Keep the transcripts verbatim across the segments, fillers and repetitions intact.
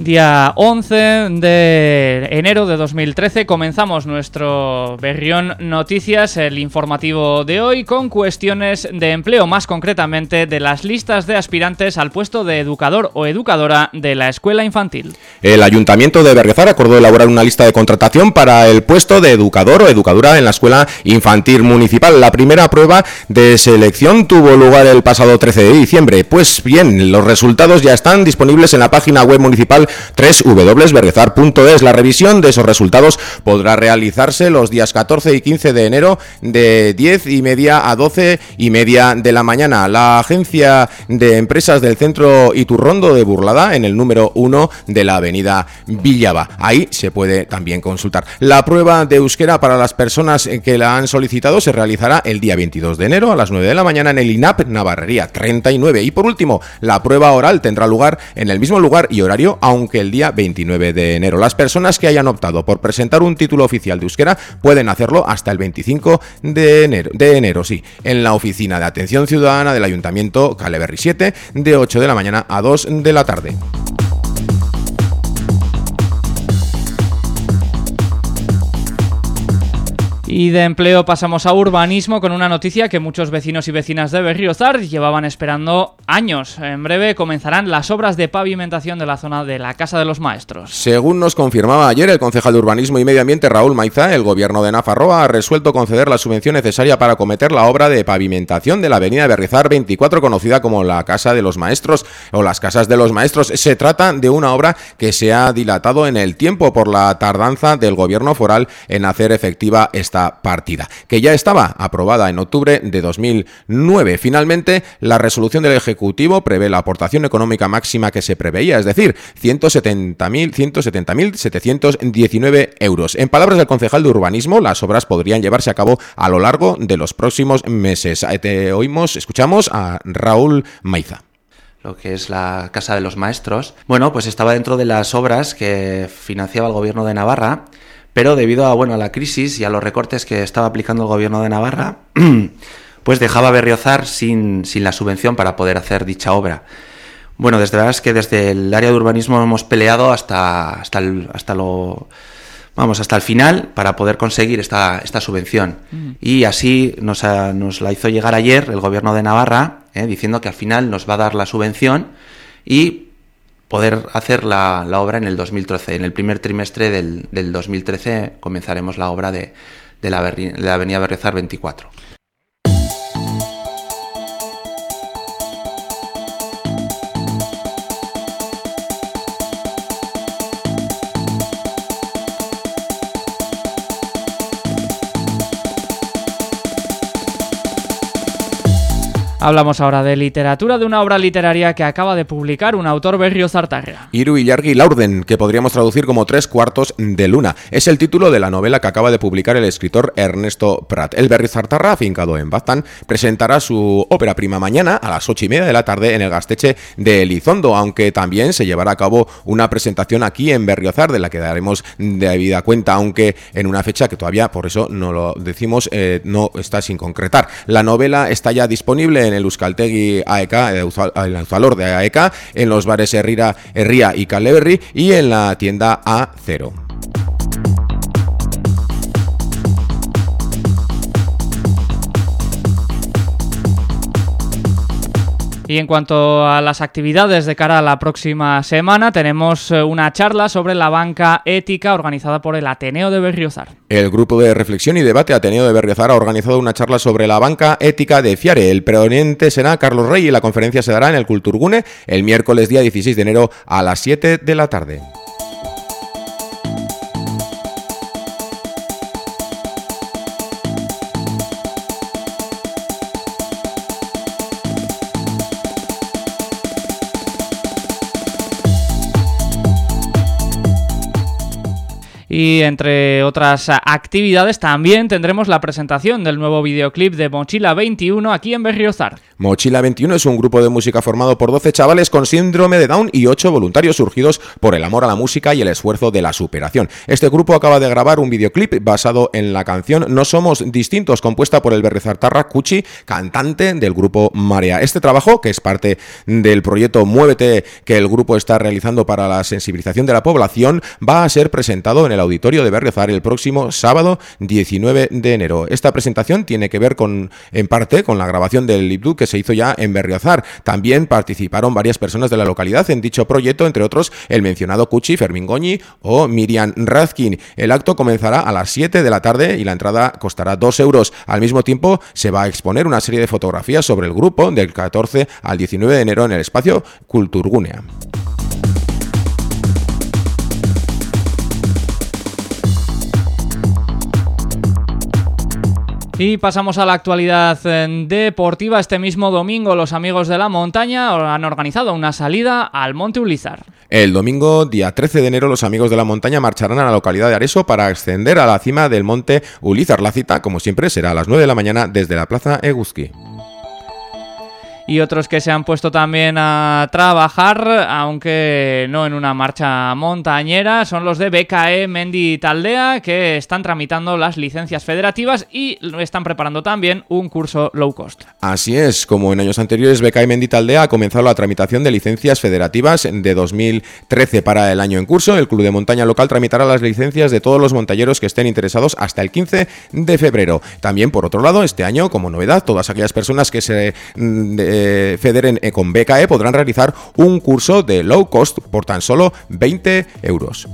Día once de enero de dos mil trece comenzamos nuestro Berrión Noticias, el informativo de hoy, con cuestiones de empleo, más concretamente de las listas de aspirantes al puesto de educador o educadora de la escuela infantil. El Ayuntamiento de Berriozar acordó elaborar una lista de contratación para el puesto de educador o educadora en la escuela infantil municipal. La primera prueba de selección tuvo lugar el pasado trece de diciembre. Pues bien, los resultados ya están disponibles en la página web municipal doble u doble u doble u punto berriozar punto es. La revisión de esos resultados podrá realizarse los días catorce y quince de enero de diez y media a doce y media de la mañana. La agencia de empresas del centro Iturrondo de Burlada, en el número uno de la avenida Villaba. Ahí se puede también consultar. La prueba de euskera para las personas que la han solicitado se realizará el día veintidós de enero a las nueve de la mañana en el I N A P Navarrería treinta y nueve. Y por último, la prueba oral tendrá lugar en el mismo lugar y horario, aunque el día veintinueve de enero. Las personas que hayan optado por presentar un título oficial de euskera pueden hacerlo hasta el veinticinco de enero, de enero, sí, en la oficina de atención ciudadana del Ayuntamiento, Kale Berri siete, de ocho de la mañana a dos de la tarde. Y de empleo pasamos a urbanismo con una noticia que muchos vecinos y vecinas de Berriozar llevaban esperando años. En breve comenzarán las obras de pavimentación de la zona de la Casa de los Maestros. Según nos confirmaba ayer el concejal de Urbanismo y Medio Ambiente, Raúl Maiza, el gobierno de Nafarroa ha resuelto conceder la subvención necesaria para acometer la obra de pavimentación de la avenida Berriozar veinticuatro, conocida como la Casa de los Maestros o las Casas de los Maestros. Se trata de una obra que se ha dilatado en el tiempo por la tardanza del gobierno foral en hacer efectiva esta partida, que ya estaba aprobada en octubre de dos mil nueve. Finalmente, la resolución del Ejecutivo prevé la aportación económica máxima que se preveía, es decir, ciento setenta mil setecientos diecinueve euros. En palabras del concejal de Urbanismo, las obras podrían llevarse a cabo a lo largo de los próximos meses. Te oímos, escuchamos a Raúl Maiza. Lo que es la Casa de los Maestros, bueno, pues estaba dentro de las obras que financiaba el Gobierno de Navarra, pero debido a, bueno, a la crisis y a los recortes que estaba aplicando el Gobierno de Navarra, pues dejaba Berriozar sin, sin la subvención para poder hacer dicha obra. Bueno, desde verdad es que desde el área de urbanismo hemos peleado hasta, hasta, el, hasta lo... Vamos, hasta el final para poder conseguir esta, esta subvención. Uh-huh. Y así nos, ha, nos la hizo llegar ayer el Gobierno de Navarra, eh, diciendo que al final nos va a dar la subvención y poder hacer la, la obra en el dos mil trece. En el primer trimestre del, del dos mil trece comenzaremos la obra de, de, la, Berri, de la avenida Berriozar veinticuatro. Hablamos ahora de literatura, de una obra literaria que acaba de publicar un autor berriozartarra. Hiru ilargi laurden, que podríamos traducir como tres cuartos de luna. Es el título de la novela que acaba de publicar el escritor Ernesto Prat. El berriozartarra, afincado en Baztán, presentará su ópera prima mañana a las ocho y media de la tarde en el Gasteche de Elizondo, aunque también se llevará a cabo una presentación aquí en Berriozar, de la que daremos debida cuenta, aunque en una fecha que todavía, por eso no lo decimos, eh, no está sin concretar. La novela está ya disponible en el Euskaltegi A E K, el Euskalor de A E K, en los bares Herrira, Herría y Kale Berri y en la tienda A cero. Y en cuanto a las actividades de cara a la próxima semana, tenemos una charla sobre la banca ética organizada por el Ateneo de Berriozar. El grupo de reflexión y debate Ateneo de Berriozar ha organizado una charla sobre la banca ética de Fiare. El ponente será Carlos Rey y la conferencia se dará en el Kulturgune el miércoles día dieciséis de enero a las siete de la tarde. Y entre otras actividades también tendremos la presentación del nuevo videoclip de Mochila veintiuno aquí en Berriozar. Mochila veintiuno es un grupo de música formado por doce chavales con síndrome de Down y ocho voluntarios surgidos por el amor a la música y el esfuerzo de la superación. Este grupo acaba de grabar un videoclip basado en la canción No Somos Distintos, compuesta por el berriozartarra Cuchi, cantante del grupo Marea. Este trabajo, que es parte del proyecto Muévete que el grupo está realizando para la sensibilización de la población, va a ser presentado en el auditorio de Berriozar el próximo sábado diecinueve de enero. Esta presentación tiene que ver con, en parte, con la grabación del Lipdu que se hizo ya en Berriozar. También participaron varias personas de la localidad en dicho proyecto, entre otros el mencionado Cuchi, Fermín Goñi o Miriam Razkin. El acto comenzará a las siete de la tarde y la entrada costará dos euros. Al mismo tiempo se va a exponer una serie de fotografías sobre el grupo del catorce al diecinueve de enero en el espacio Kulturgunea. Y pasamos a la actualidad deportiva. Este mismo domingo los amigos de la montaña han organizado una salida al Monte Ullízar. El domingo, día trece de enero, los amigos de la montaña marcharán a la localidad de Areso para ascender a la cima del Monte Ullízar. La cita, como siempre, será a las nueve de la mañana desde la Plaza Eguzki. Y otros que se han puesto también a trabajar, aunque no en una marcha montañera, son los de B K E Mendi Taldea, que están tramitando las licencias federativas y están preparando también un curso low cost. Así es, como en años anteriores, B K E Mendi Taldea ha comenzado la tramitación de licencias federativas de dos mil trece para el año en curso. El Club de Montaña local tramitará las licencias de todos los montañeros que estén interesados hasta el quince de febrero. También, por otro lado, este año, como novedad, todas aquellas personas que se de, federen con B K E podrán realizar un curso de low cost por tan solo veinte euros.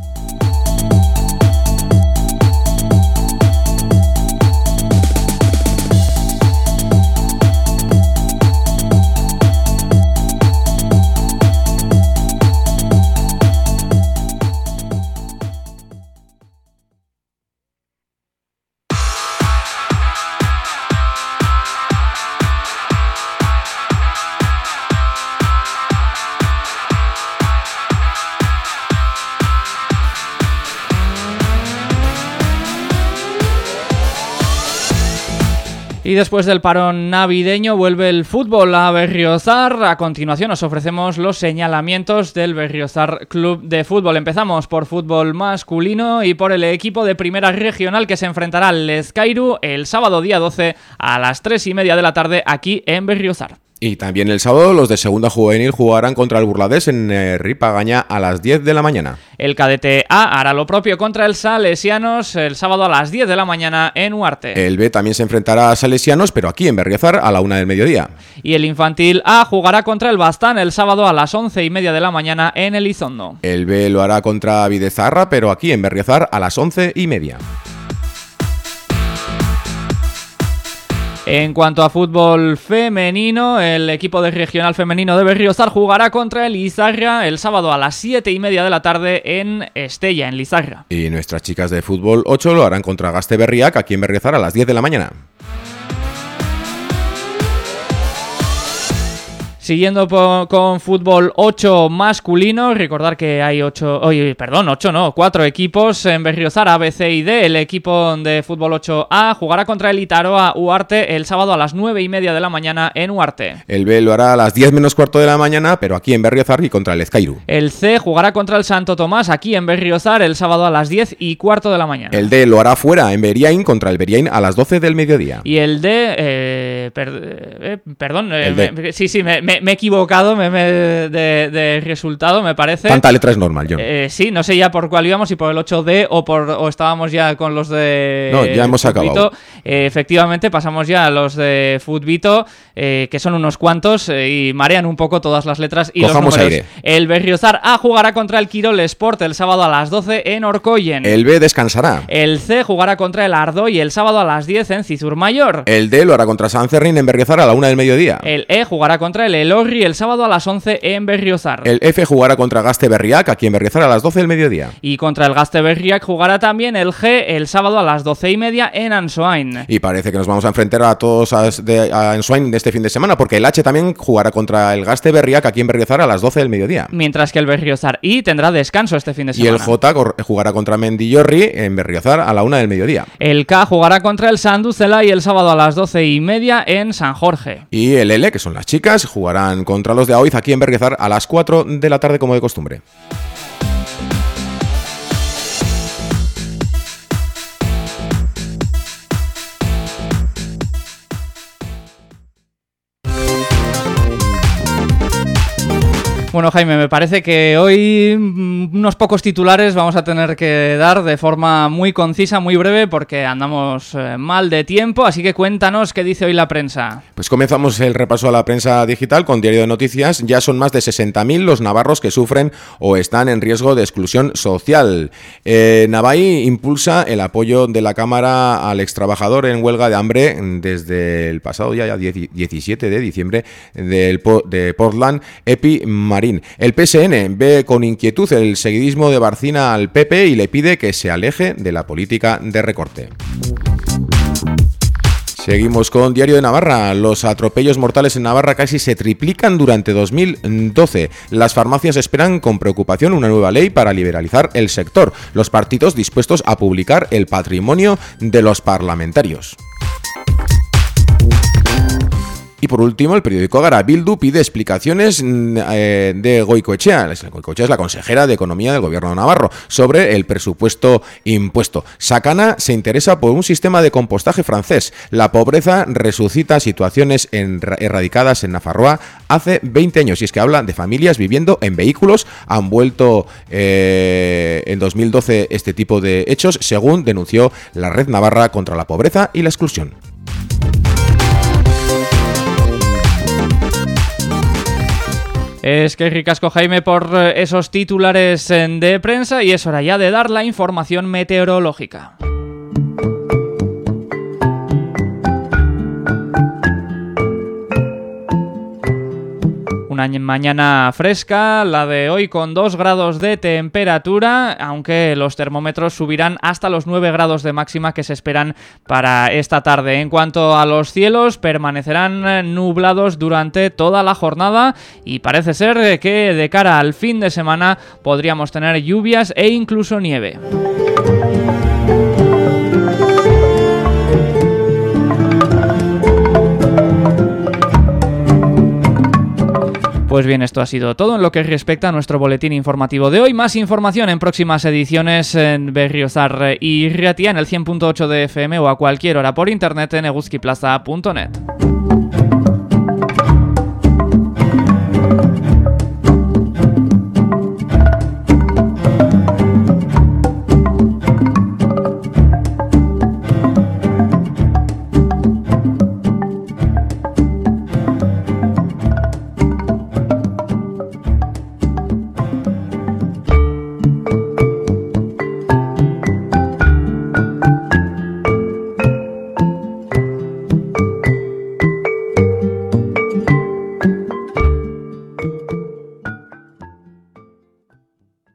Y después del parón navideño vuelve el fútbol a Berriozar. A continuación os ofrecemos los señalamientos del Berriozar Club de Fútbol. Empezamos por fútbol masculino y por el equipo de primera regional que se enfrentará al Lezcairu el sábado día doce a las tres y media de la tarde aquí en Berriozar. Y también el sábado los de segunda juvenil jugarán contra el Burladés en eh, Ripagaña a las diez de la mañana. El cadete A hará lo propio contra el Salesianos el sábado a las diez de la mañana en Huarte. El B también se enfrentará a Salesianos, pero aquí en Berriozar a la una del mediodía. Y el infantil A jugará contra el Bastán el sábado a las once y media de la mañana en Elizondo. El B lo hará contra Videzarra, pero aquí en Berriozar a las once y media. En cuanto a fútbol femenino, el equipo de regional femenino de Berriozar jugará contra el Lizarra el sábado a las siete y media de la tarde en Estella, en Lizarra. Y nuestras chicas de fútbol ocho lo harán contra Gasteberriac aquí en Berriozar a las diez de la mañana. Siguiendo por, con fútbol ocho masculino, recordar que hay ocho, oye, perdón, ocho no, cuatro equipos en Berriozar, A, B, C y D. El equipo de fútbol ocho A jugará contra el Itaroa Huarte el sábado a las nueve y media de la mañana en Huarte. El B lo hará a las diez menos cuarto de la mañana, pero aquí en Berriozar y contra el Lezcairu. El C jugará contra el Santo Tomás aquí en Berriozar el sábado a las diez y cuarto de la mañana. El D lo hará fuera en Beriain contra el Beriain a las doce del mediodía. Y el D, eh, per, eh, perdón, eh, el D. Me, sí, sí, me, me, me he equivocado me, me, de, de resultado, me parece. Tanta letra es normal, John. Eh, sí, no sé ya por cuál íbamos, si por el ocho D o por o estábamos ya con los de... No, ya hemos Futbito. acabado. Eh, efectivamente, pasamos ya a los de Futbito, eh, que son unos cuantos eh, y marean un poco todas las letras y Cojamos los números. aire. El Berriozar A jugará contra el Quirol Sport el sábado a las doce en Orcoyen. El B descansará. El C jugará contra el Ardoy el sábado a las diez en Cizur Mayor. El D lo hará contra San Cerrín en Berriozar a la una del mediodía. El E jugará contra el el Orri el sábado a las once en Berriozar. El F jugará contra Gazte Berriak, aquí en Berriozar, a las doce del mediodía. Y contra el Gazte Berriak jugará también el G el sábado a las doce y media en Ansoain. Y parece que nos vamos a enfrentar a todos a, de, a Ansoain de este fin de semana, porque el H también jugará contra el Gazte Berriak, aquí en Berriozar, a las doce del mediodía. Mientras que el Berriozar I tendrá descanso este fin de semana. Y el J jugará contra Mendillorri en Berriozar a la una del mediodía. El K jugará contra el Sanduzelai el sábado a las doce y media en San Jorge. Y el L, que son las chicas, jugarán contra los de Aoiz aquí en Berriozar a las cuatro de la tarde como de costumbre. Bueno, Jaime, me parece que hoy unos pocos titulares vamos a tener que dar de forma muy concisa, muy breve, porque andamos eh, mal de tiempo, así que cuéntanos qué dice hoy la prensa. Pues comenzamos el repaso a la prensa digital con Diario de Noticias. Ya son más de sesenta mil los navarros que sufren o están en riesgo de exclusión social. Eh, Navai impulsa el apoyo de la Cámara al extrabajador en huelga de hambre desde el pasado ya, ya diecisiete de diciembre del, de Portland, Epi Marín. El P S N ve con inquietud el seguidismo de Barcina al P P y le pide que se aleje de la política de recorte. Seguimos con Diario de Navarra. Los atropellos mortales en Navarra casi se triplican durante dos mil doce. Las farmacias esperan con preocupación una nueva ley para liberalizar el sector. Los partidos dispuestos a publicar el patrimonio de los parlamentarios. Y por último, el periódico Gara Bildu pide explicaciones eh, de Goikoetxea. Goikoetxea es la consejera de Economía del Gobierno de Navarro sobre el presupuesto impuesto. Sakana se interesa por un sistema de compostaje francés. La pobreza resucita situaciones en, erradicadas en Nafarroa hace veinte años. Y es que habla de familias viviendo en vehículos. Han vuelto eh, en dos mil doce este tipo de hechos, según denunció la Red Navarra contra la Pobreza y la Exclusión. Es que ricasco, Jaime, por esos titulares de prensa y es hora ya de dar la información meteorológica. Una mañana fresca, la de hoy con dos grados de temperatura, aunque los termómetros subirán hasta los nueve grados de máxima que se esperan para esta tarde. En cuanto a los cielos, permanecerán nublados durante toda la jornada y parece ser que de cara al fin de semana podríamos tener lluvias e incluso nieve. Pues bien, esto ha sido todo en lo que respecta a nuestro boletín informativo de hoy. Más información en próximas ediciones en Berriozar y Ratia en el cien punto ocho de F M o a cualquier hora por internet en eguzkiplaza punto net.